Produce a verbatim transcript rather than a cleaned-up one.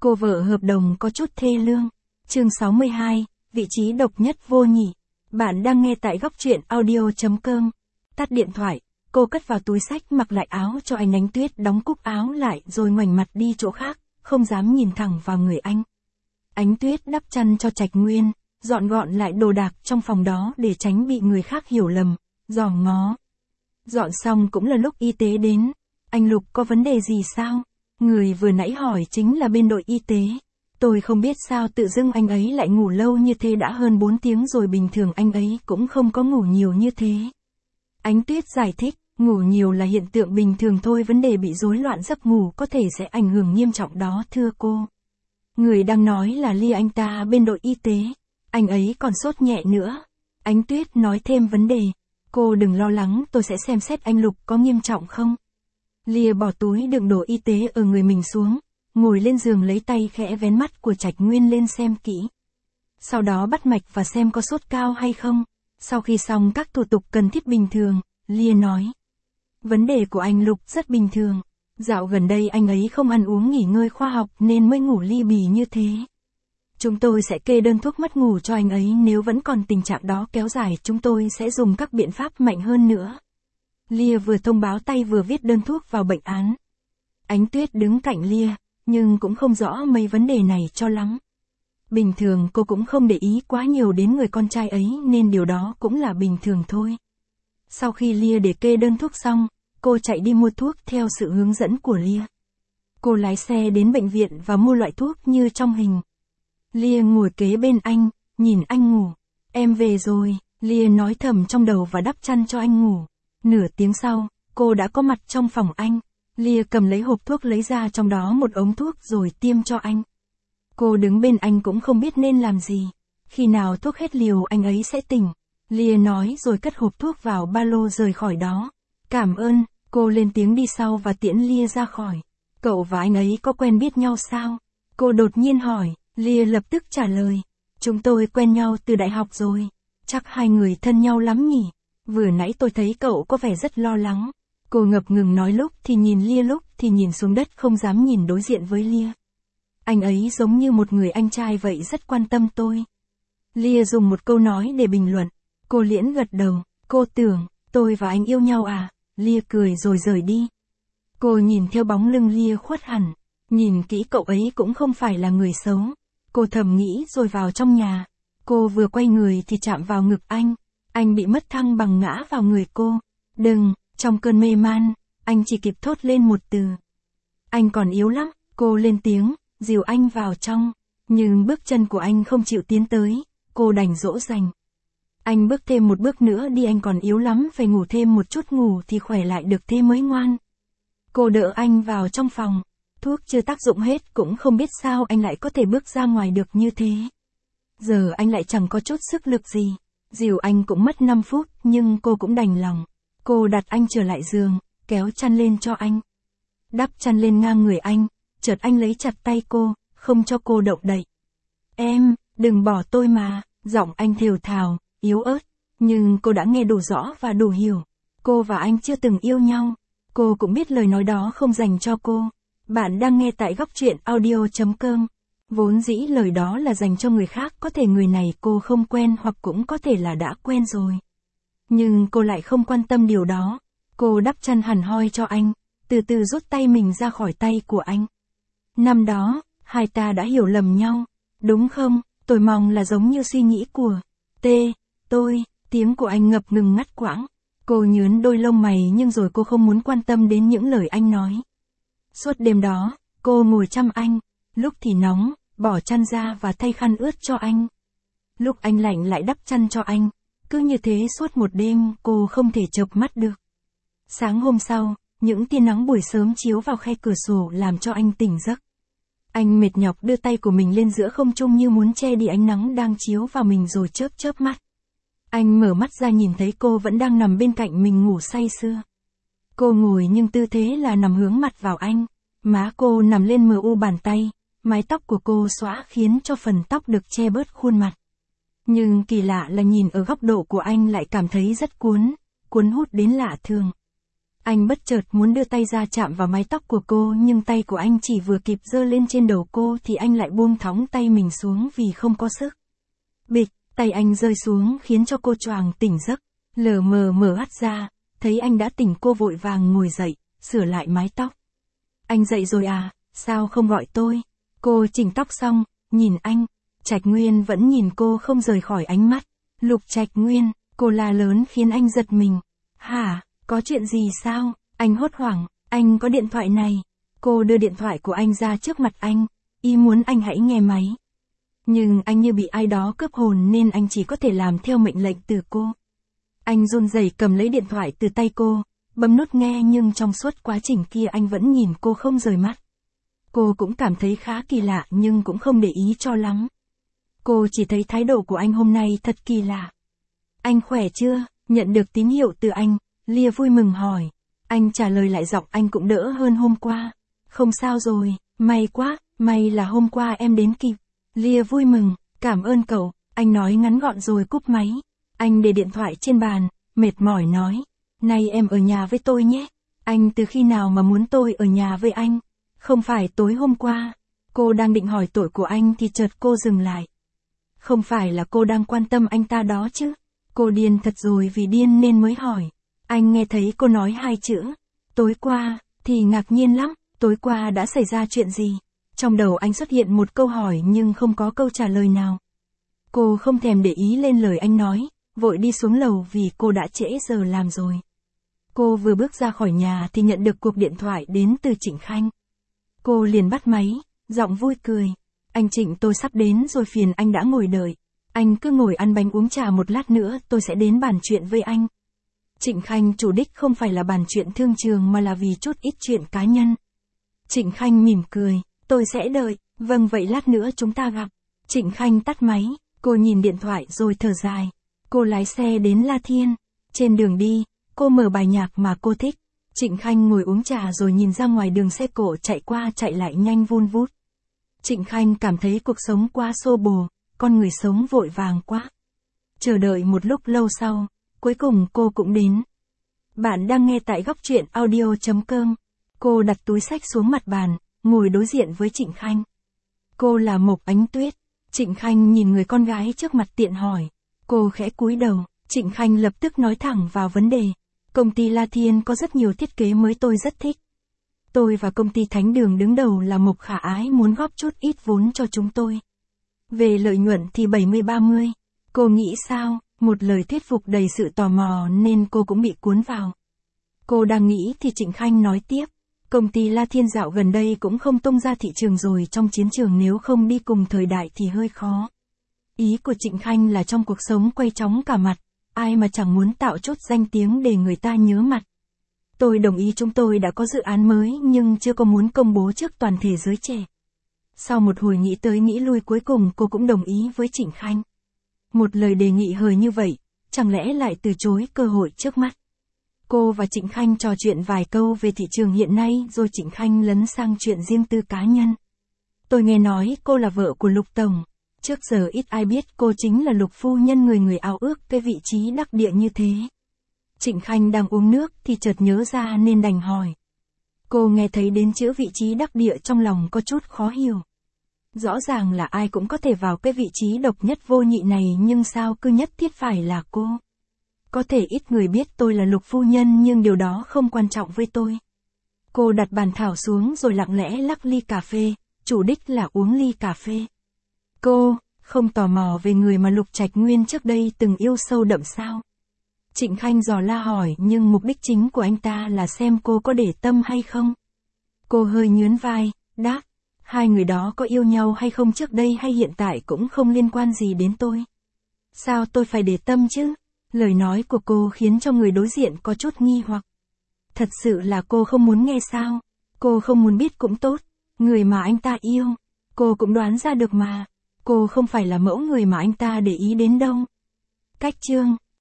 Cô vợ hợp đồng có chút thê lương. Chương sáu mươi hai, vị trí độc nhất vô nhị. Bạn đang nghe tại góc truyện audio chấm com. Tắt điện thoại, cô cất vào túi xách mặc lại áo cho anh. Ánh Tuyết đóng cúc áo lại rồi ngoảnh mặt đi chỗ khác, không dám nhìn thẳng vào người anh. Ánh Tuyết đắp chăn cho Trạch Nguyên, dọn gọn lại đồ đạc trong phòng đó để tránh bị người khác hiểu lầm, dòm ngó. Dọn xong cũng là lúc y tế đến. Anh Lục có vấn đề gì sao? Người vừa nãy hỏi chính là bên đội y tế. Tôi không biết sao tự dưng anh ấy lại ngủ lâu như thế, đã hơn bốn tiếng rồi, bình thường anh ấy cũng không có ngủ nhiều như thế. Ánh Tuyết giải thích, ngủ nhiều là hiện tượng bình thường thôi, vấn đề bị rối loạn giấc ngủ có thể sẽ ảnh hưởng nghiêm trọng đó thưa cô. Người đang nói là Lia, anh ta bên đội y tế. Anh ấy còn sốt nhẹ nữa. Ánh Tuyết nói thêm vấn đề. Cô đừng lo lắng, tôi sẽ xem xét anh Lục có nghiêm trọng không. Lia bỏ túi đựng đồ y tế ở người mình xuống, ngồi lên giường lấy tay khẽ vén mắt của Trạch Nguyên lên xem kỹ. Sau đó bắt mạch và xem có sốt cao hay không. Sau khi xong các thủ tục cần thiết bình thường, Lia nói. Vấn đề của anh Lục rất bình thường. Dạo gần đây anh ấy không ăn uống nghỉ ngơi khoa học nên mới ngủ li bì như thế. Chúng tôi sẽ kê đơn thuốc mất ngủ cho anh ấy, nếu vẫn còn tình trạng đó kéo dài chúng tôi sẽ dùng các biện pháp mạnh hơn nữa. Lia vừa thông báo tay vừa viết đơn thuốc vào bệnh án. Ánh Tuyết đứng cạnh Lia, nhưng cũng không rõ mấy vấn đề này cho lắm. Bình thường cô cũng không để ý quá nhiều đến người con trai ấy nên điều đó cũng là bình thường thôi. Sau khi Lia để kê đơn thuốc xong, cô chạy đi mua thuốc theo sự hướng dẫn của Lia. Cô lái xe đến bệnh viện và mua loại thuốc như trong hình. Lia ngồi kế bên anh, nhìn anh ngủ. Em về rồi, Lia nói thầm trong đầu và đắp chăn cho anh ngủ. Nửa tiếng sau, cô đã có mặt trong phòng anh. Lia cầm lấy hộp thuốc, lấy ra trong đó một ống thuốc rồi tiêm cho anh. Cô đứng bên anh cũng không biết nên làm gì. Khi nào thuốc hết liều anh ấy sẽ tỉnh. Lia nói rồi cất hộp thuốc vào ba lô rời khỏi đó. Cảm ơn, cô lên tiếng đi sau và tiễn Lia ra khỏi. Cậu và anh ấy có quen biết nhau sao? Cô đột nhiên hỏi. Lia lập tức trả lời. Chúng tôi quen nhau từ đại học rồi. Chắc hai người thân nhau lắm nhỉ? Vừa nãy tôi thấy cậu có vẻ rất lo lắng. Cô ngập ngừng nói, lúc thì nhìn Lia lúc thì nhìn xuống đất, không dám nhìn đối diện với Lia. Anh ấy giống như một người anh trai vậy, rất quan tâm tôi. Lia dùng một câu nói để bình luận. Cô liễn gật đầu. Cô tưởng, tôi và anh yêu nhau à? Lia cười rồi rời đi. Cô nhìn theo bóng lưng Lia khuất hẳn. Nhìn kỹ cậu ấy cũng không phải là người xấu. Cô thầm nghĩ rồi vào trong nhà. Cô vừa quay người thì chạm vào ngực anh. Anh bị mất thăng bằng ngã vào người cô. Đừng, trong cơn mê man, anh chỉ kịp thốt lên một từ. Anh còn yếu lắm, cô lên tiếng, dìu anh vào trong. Nhưng bước chân của anh không chịu tiến tới, cô đành dỗ dành. Anh bước thêm một bước nữa đi, anh còn yếu lắm, phải ngủ thêm một chút, ngủ thì khỏe lại được thế mới ngoan. Cô đỡ anh vào trong phòng. Thuốc chưa tác dụng hết, cũng không biết sao anh lại có thể bước ra ngoài được như thế. Giờ anh lại chẳng có chút sức lực gì. Dìu anh cũng mất năm phút, nhưng cô cũng đành lòng. Cô đặt anh trở lại giường, kéo chăn lên cho anh. Đắp chăn lên ngang người anh, chợt anh lấy chặt tay cô, không cho cô động đậy. Em, đừng bỏ tôi mà, giọng anh thều thào, yếu ớt. Nhưng cô đã nghe đủ rõ và đủ hiểu. Cô và anh chưa từng yêu nhau. Cô cũng biết lời nói đó không dành cho cô. Bạn đang nghe tại góc truyện audio chấm com. Vốn dĩ lời đó là dành cho người khác, có thể người này cô không quen hoặc cũng có thể là đã quen rồi. Nhưng cô lại không quan tâm điều đó. Cô đắp chăn hẳn hoi cho anh, từ từ rút tay mình ra khỏi tay của anh. Năm đó, hai ta đã hiểu lầm nhau, đúng không? Tôi mong là giống như suy nghĩ của T, tôi, tiếng của anh ngập ngừng ngắt quãng. Cô nhướng đôi lông mày nhưng rồi cô không muốn quan tâm đến những lời anh nói. Suốt đêm đó, cô ngồi chăm anh, lúc thì nóng, bỏ chăn ra và thay khăn ướt cho anh. Lúc anh lạnh lại đắp chăn cho anh, cứ như thế suốt một đêm, cô không thể chợp mắt được. Sáng hôm sau, những tia nắng buổi sớm chiếu vào khe cửa sổ làm cho anh tỉnh giấc. Anh mệt nhọc đưa tay của mình lên giữa không trung như muốn che đi ánh nắng đang chiếu vào mình rồi chớp chớp mắt. Anh mở mắt ra nhìn thấy cô vẫn đang nằm bên cạnh mình ngủ say sưa. Cô ngồi nhưng tư thế là nằm hướng mặt vào anh. Má cô nằm lên mờ u bàn tay, mái tóc của cô xõa khiến cho phần tóc được che bớt khuôn mặt. Nhưng kỳ lạ là nhìn ở góc độ của anh lại cảm thấy rất cuốn, cuốn hút đến lạ thường. Anh bất chợt muốn đưa tay ra chạm vào mái tóc của cô nhưng tay của anh chỉ vừa kịp giơ lên trên đầu cô thì anh lại buông thõng tay mình xuống vì không có sức. Bịch, tay anh rơi xuống khiến cho cô choàng tỉnh giấc, lờ mờ mở mắt ra, thấy anh đã tỉnh cô vội vàng ngồi dậy, sửa lại mái tóc. Anh dậy rồi à, sao không gọi tôi? Cô chỉnh tóc xong, nhìn anh, Trạch Nguyên vẫn nhìn cô không rời khỏi ánh mắt. Lục Trạch Nguyên, cô la lớn khiến anh giật mình. Hả, có chuyện gì sao? Anh hốt hoảng, anh có điện thoại này. Cô đưa điện thoại của anh ra trước mặt anh, ý muốn anh hãy nghe máy. Nhưng anh như bị ai đó cướp hồn nên anh chỉ có thể làm theo mệnh lệnh từ cô. Anh run rẩy cầm lấy điện thoại từ tay cô, bấm nút nghe nhưng trong suốt quá trình kia anh vẫn nhìn cô không rời mắt. Cô cũng cảm thấy khá kỳ lạ nhưng cũng không để ý cho lắm. Cô chỉ thấy thái độ của anh hôm nay thật kỳ lạ. Anh khỏe chưa? Nhận được tín hiệu từ anh, Lia vui mừng hỏi. Anh trả lời lại giọng anh cũng đỡ hơn hôm qua. Không sao rồi, may quá, may là hôm qua em đến kịp. Lia vui mừng, cảm ơn cậu, anh nói ngắn gọn rồi cúp máy. Anh để điện thoại trên bàn, mệt mỏi nói. Nay em ở nhà với tôi nhé. Anh từ khi nào mà muốn tôi ở nhà với anh? Không phải tối hôm qua. Cô đang định hỏi tội của anh thì chợt cô dừng lại. Không phải là cô đang quan tâm anh ta đó chứ? Cô điên thật rồi vì điên nên mới hỏi. Anh nghe thấy cô nói hai chữ. Tối qua, thì ngạc nhiên lắm. Tối qua đã xảy ra chuyện gì? Trong đầu anh xuất hiện một câu hỏi nhưng không có câu trả lời nào. Cô không thèm để ý lên lời anh nói, vội đi xuống lầu vì cô đã trễ giờ làm rồi. Cô vừa bước ra khỏi nhà thì nhận được cuộc điện thoại đến từ Trịnh Khanh. Cô liền bắt máy, giọng vui cười. Anh Trịnh, tôi sắp đến rồi, phiền anh đã ngồi đợi. Anh cứ ngồi ăn bánh uống trà một lát nữa tôi sẽ đến bàn chuyện với anh. Trịnh Khanh chủ đích không phải là bàn chuyện thương trường mà là vì chút ít chuyện cá nhân. Trịnh Khanh mỉm cười, tôi sẽ đợi, vâng vậy lát nữa chúng ta gặp. Trịnh Khanh tắt máy, cô nhìn điện thoại rồi thở dài. Cô lái xe đến La Thiên. Trên đường đi, cô mở bài nhạc mà cô thích. Trịnh Khanh ngồi uống trà rồi nhìn ra ngoài đường xe cộ chạy qua chạy lại nhanh vun vút. Trịnh Khanh cảm thấy cuộc sống quá xô bồ, con người sống vội vàng quá. Chờ đợi một lúc lâu sau, cuối cùng cô cũng đến. Bạn đang nghe tại góc truyện audio chấm com. Cô đặt túi xách xuống mặt bàn, ngồi đối diện với Trịnh Khanh. Cô là Mộc Ánh Tuyết. Trịnh Khanh nhìn người con gái trước mặt tiện hỏi. Cô khẽ cúi đầu, Trịnh Khanh lập tức nói thẳng vào vấn đề. Công ty La Thiên có rất nhiều thiết kế mới tôi rất thích. Tôi và công ty Thánh Đường đứng đầu là Mộc Khả Ái muốn góp chút ít vốn cho chúng tôi. Về lợi nhuận thì bảy mươi ba mươi. Cô nghĩ sao? Một lời thuyết phục đầy sự tò mò nên cô cũng bị cuốn vào. Cô đang nghĩ thì Trịnh Khanh nói tiếp. Công ty La Thiên dạo gần đây cũng không tung ra thị trường rồi, trong chiến trường nếu không đi cùng thời đại thì hơi khó. Ý của Trịnh Khanh là trong cuộc sống quay chóng cả mặt, ai mà chẳng muốn tạo chút danh tiếng để người ta nhớ mặt. Tôi đồng ý, chúng tôi đã có dự án mới nhưng chưa có muốn công bố trước toàn thể giới trẻ. Sau một hồi nghĩ tới nghĩ lui cuối cùng cô cũng đồng ý với Trịnh Khanh. Một lời đề nghị hời như vậy, chẳng lẽ lại từ chối cơ hội trước mắt. Cô và Trịnh Khanh trò chuyện vài câu về thị trường hiện nay rồi Trịnh Khanh lấn sang chuyện riêng tư cá nhân. Tôi nghe nói cô là vợ của Lục Tổng. Trước giờ ít ai biết cô chính là Lục phu nhân người người ao ước cái vị trí đắc địa như thế. Trịnh Khanh đang uống nước thì chợt nhớ ra nên đành hỏi. Cô nghe thấy đến chữ vị trí đắc địa trong lòng có chút khó hiểu. Rõ ràng là ai cũng có thể vào cái vị trí độc nhất vô nhị này nhưng sao cứ nhất thiết phải là cô. Có thể ít người biết tôi là Lục phu nhân nhưng điều đó không quan trọng với tôi. Cô đặt bàn thảo xuống rồi lặng lẽ lắc ly cà phê, chủ đích là uống ly cà phê. Cô, không tò mò về người mà Lục Trạch Nguyên trước đây từng yêu sâu đậm sao? Trịnh Khanh dò la hỏi nhưng mục đích chính của anh ta là xem cô có để tâm hay không. Cô hơi nhướn vai, đáp, hai người đó có yêu nhau hay không trước đây hay hiện tại cũng không liên quan gì đến tôi. Sao tôi phải để tâm chứ? Lời nói của cô khiến cho người đối diện có chút nghi hoặc. Thật sự là cô không muốn nghe sao? Cô không muốn biết cũng tốt. Người mà anh ta yêu, cô cũng đoán ra được mà. Cô không phải là mẫu người mà anh ta để ý đến đâu. Cách chương